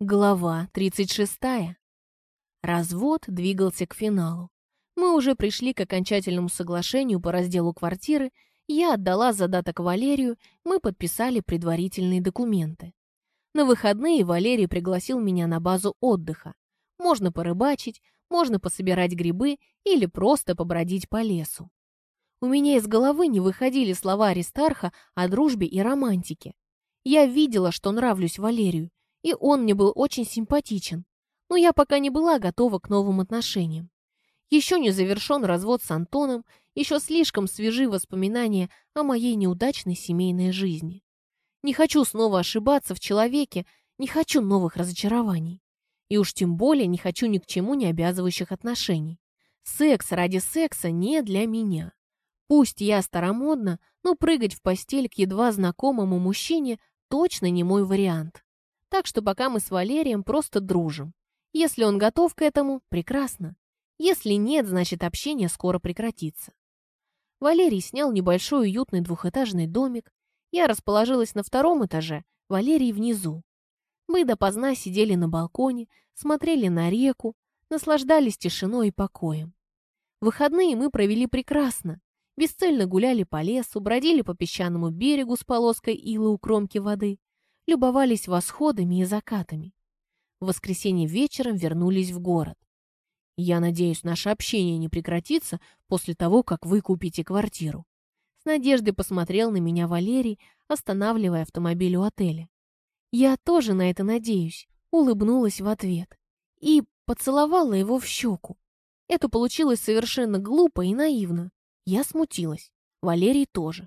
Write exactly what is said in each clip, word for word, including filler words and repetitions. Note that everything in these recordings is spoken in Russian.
Глава тридцать шестая. Развод двигался к финалу. Мы уже пришли к окончательному соглашению по разделу квартиры, я отдала задаток Валерию, мы подписали предварительные документы. На выходные Валерий пригласил меня на базу отдыха. Можно порыбачить, можно пособирать грибы или просто побродить по лесу. У меня из головы не выходили слова Аристарха о дружбе и романтике. Я видела, что нравлюсь Валерию, и он мне был очень симпатичен, но я пока не была готова к новым отношениям. Еще не завершен развод с Антоном, еще слишком свежи воспоминания о моей неудачной семейной жизни. Не хочу снова ошибаться в человеке, не хочу новых разочарований. И уж тем более не хочу ни к чему не обязывающих отношений. Секс ради секса не для меня. Пусть я старомодна, но прыгать в постель к едва знакомому мужчине точно не мой вариант. Так что пока мы с Валерием просто дружим. Если он готов к этому, прекрасно. Если нет, значит общение скоро прекратится. Валерий снял небольшой уютный двухэтажный домик. Я расположилась на втором этаже, Валерий внизу. Мы допоздна сидели на балконе, смотрели на реку, наслаждались тишиной и покоем. Выходные мы провели прекрасно. Бесцельно гуляли по лесу, бродили по песчаному берегу с полоской ила у кромки воды, любовались восходами и закатами. В воскресенье вечером вернулись в город. Я надеюсь, наше общение не прекратится после того, как вы купите квартиру. С надеждой посмотрел на меня Валерий, останавливая автомобиль у отеля. Я тоже на это надеюсь, улыбнулась в ответ и поцеловала его в щеку. Это получилось совершенно глупо и наивно. Я смутилась. Валерий тоже.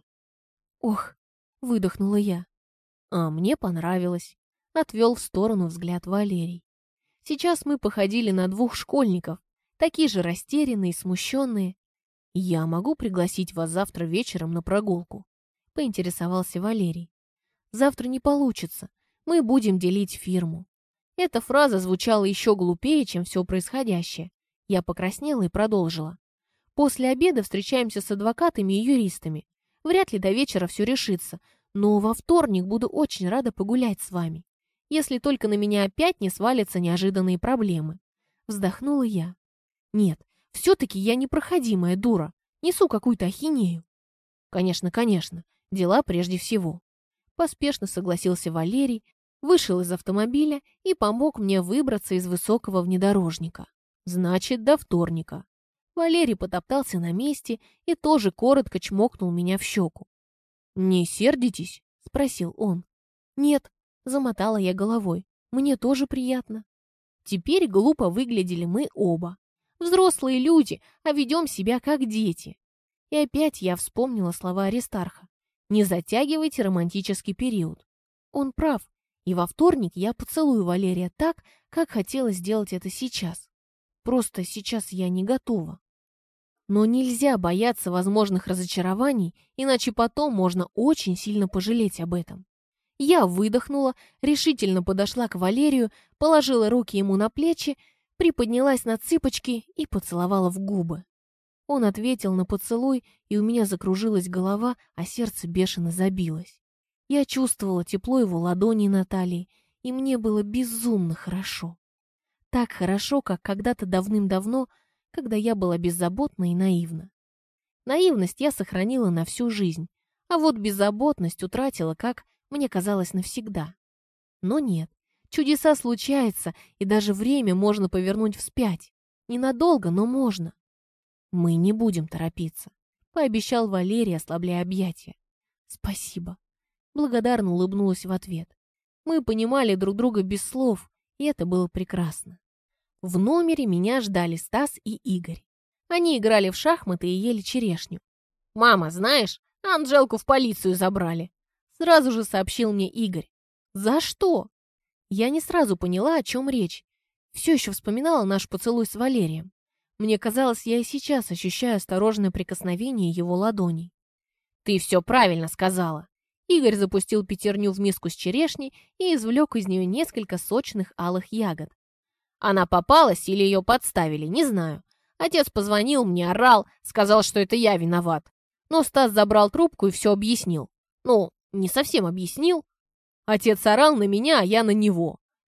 Ох, выдохнула я. А мне понравилось. Отвел в сторону взгляд Валерий. Сейчас мы походили на двух школьников, такие же растерянные и смущенные. «Я могу пригласить вас завтра вечером на прогулку?» — поинтересовался Валерий. «Завтра не получится. Мы будем делить фирму». Эта фраза звучала еще глупее, чем все происходящее. Я покраснела и продолжила. «После обеда встречаемся с адвокатами и юристами. Вряд ли до вечера все решится, но во вторник буду очень рада погулять с вами. Если только на меня опять не свалятся неожиданные проблемы». Вздохнула я. «Нет, все-таки я непроходимая дура. Несу какую-то ахинею». «Конечно, конечно. Дела прежде всего». Поспешно согласился Валерий, вышел из автомобиля и помог мне выбраться из высокого внедорожника. «Значит, до вторника». Валерий потоптался на месте и тоже коротко чмокнул меня в щеку. «Не сердитесь?» — спросил он. «Нет», — замотала я головой. «Мне тоже приятно». Теперь глупо выглядели мы оба. Взрослые люди, а ведем себя как дети. И опять я вспомнила слова Аристарха. Не затягивайте романтический период. Он прав, и во вторник я поцелую Валерия так, как хотела сделать это сейчас. Просто сейчас я не готова. Но нельзя бояться возможных разочарований, иначе потом можно очень сильно пожалеть об этом. Я выдохнула, решительно подошла к Валерию, положила руки ему на плечи, приподнялась на цыпочки и поцеловала в губы. Он ответил на поцелуй, и у меня закружилась голова, а сердце бешено забилось. Я чувствовала тепло его ладони на талии, и мне было безумно хорошо. Так хорошо, как когда-то давным-давно, когда я была беззаботна и наивна. Наивность я сохранила на всю жизнь, а вот беззаботность утратила, как мне казалось, навсегда. Но нет, чудеса случаются, и даже время можно повернуть вспять. Ненадолго, но можно. Мы не будем торопиться, пообещал Валерий, ослабляя объятия. Спасибо. Благодарно улыбнулась в ответ. Мы понимали друг друга без слов, и это было прекрасно. В номере меня ждали Стас и Игорь. Они играли в шахматы и ели черешню. «Мама, знаешь, Анжелку в полицию забрали», — сразу же сообщил мне Игорь. «За что?» Я не сразу поняла, о чем речь. Все еще вспоминала наш поцелуй с Валерием. Мне казалось, я и сейчас ощущаю осторожное прикосновение его ладоней. «Ты все правильно сказала». Игорь запустил пятерню в миску с черешней и извлек из нее несколько сочных алых ягод. Она попалась или ее подставили, не знаю. Отец позвонил мне, орал, сказал, что это я виноват. Но Стас забрал трубку и все объяснил. Ну, не совсем объяснил. Отец орал на меня, а я на него.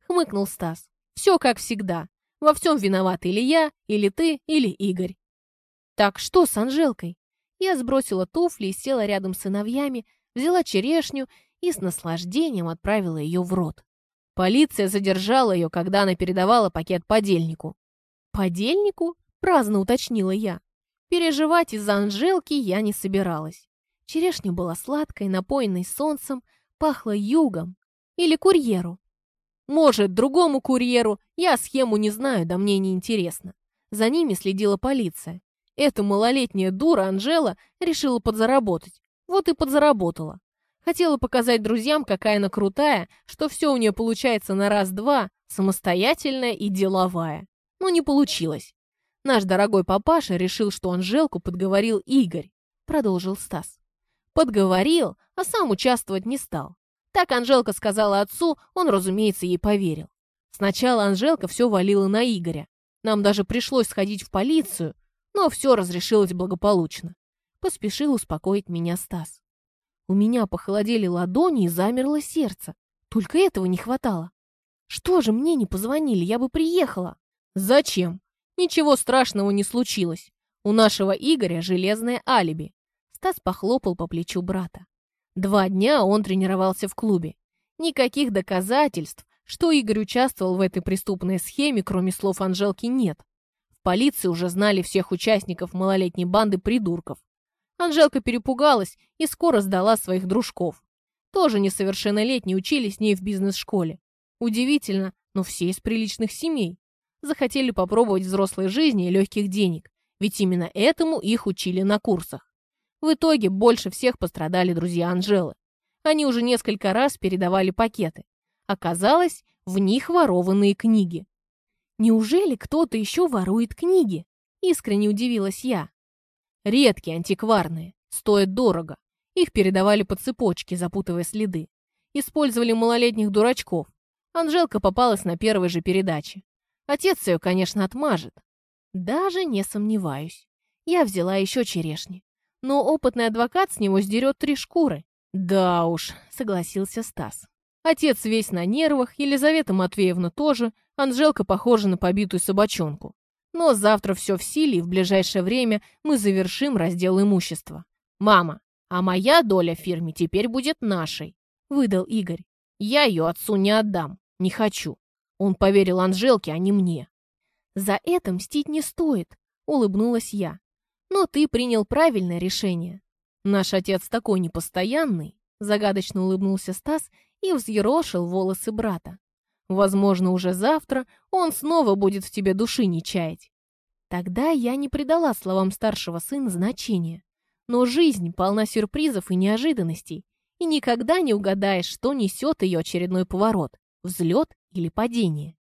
хмыкнул Стас. «Все как всегда. Во всем виноват или я, или ты, или Игорь». «Так что с Анжелкой?» Я сбросила туфли и села рядом с сыновьями, взяла черешню и с наслаждением отправила ее в рот. Полиция задержала ее, когда она передавала пакет подельнику. «Подельнику?» – праздно уточнила я. Переживать из-за Анжелки я не собиралась. Черешня была сладкой, напоенной солнцем, пахла югом. Или курьеру. Может, другому курьеру, я схему не знаю, да мне не интересно. За ними следила полиция. Эта малолетняя дура Анжела решила подзаработать. Вот и подзаработала. Хотела показать друзьям, какая она крутая, что все у нее получается на раз-два, самостоятельная и деловая. Но не получилось. Наш дорогой папаша решил, что Анжелку подговорил Игорь, продолжил Стас. Подговорил, а сам участвовать не стал. Так Анжелка сказала отцу, он, разумеется, ей поверил. Сначала Анжелка все валила на Игоря. Нам даже пришлось сходить в полицию, но все разрешилось благополучно. Поспешил успокоить меня Стас. У меня похолодели ладони и замерло сердце. Только этого не хватало. Что же мне не позвонили, я бы приехала. Зачем? Ничего страшного не случилось. У нашего Игоря железное алиби. Стас похлопал по плечу брата. Два дня он тренировался в клубе. Никаких доказательств, что Игорь участвовал в этой преступной схеме, кроме слов Анжелки, нет. В полиции уже знали всех участников малолетней банды придурков. Анжелка перепугалась и скоро сдала своих дружков. Тоже несовершеннолетние учились с ней в бизнес-школе. Удивительно, но все из приличных семей. Захотели попробовать взрослой жизни и легких денег, ведь именно этому их учили на курсах. В итоге больше всех пострадали друзья Анжелы. Они уже несколько раз передавали пакеты. Оказалось, в них ворованные книги. «Неужели кто-то еще ворует книги?» Искренне удивилась я. Редкие, антикварные, стоят дорого. Их передавали по цепочке, запутывая следы. Использовали малолетних дурачков. Анжелка попалась на первой же передаче. Отец ее, конечно, отмажет. Даже не сомневаюсь. Я взяла еще черешни. Но опытный адвокат с него сдерет три шкуры. Да уж, согласился Стас. Отец весь на нервах, Елизавета Матвеевна тоже, Анжелка похожа на побитую собачонку. Но завтра все в силе, и в ближайшее время мы завершим раздел имущества. «Мама, а моя доля в фирме теперь будет нашей», — выдал Игорь. «Я ее отцу не отдам, не хочу. Он поверил Анжелке, а не мне». «За это мстить не стоит», — улыбнулась я. «Но ты принял правильное решение». «Наш отец такой непостоянный», — загадочно улыбнулся Стас и взъерошил волосы брата. «Возможно, уже завтра он снова будет в тебе души не чаять». Тогда я не придала словам старшего сына значения. Но жизнь полна сюрпризов и неожиданностей, и никогда не угадаешь, что несет ее очередной поворот, взлет или падение.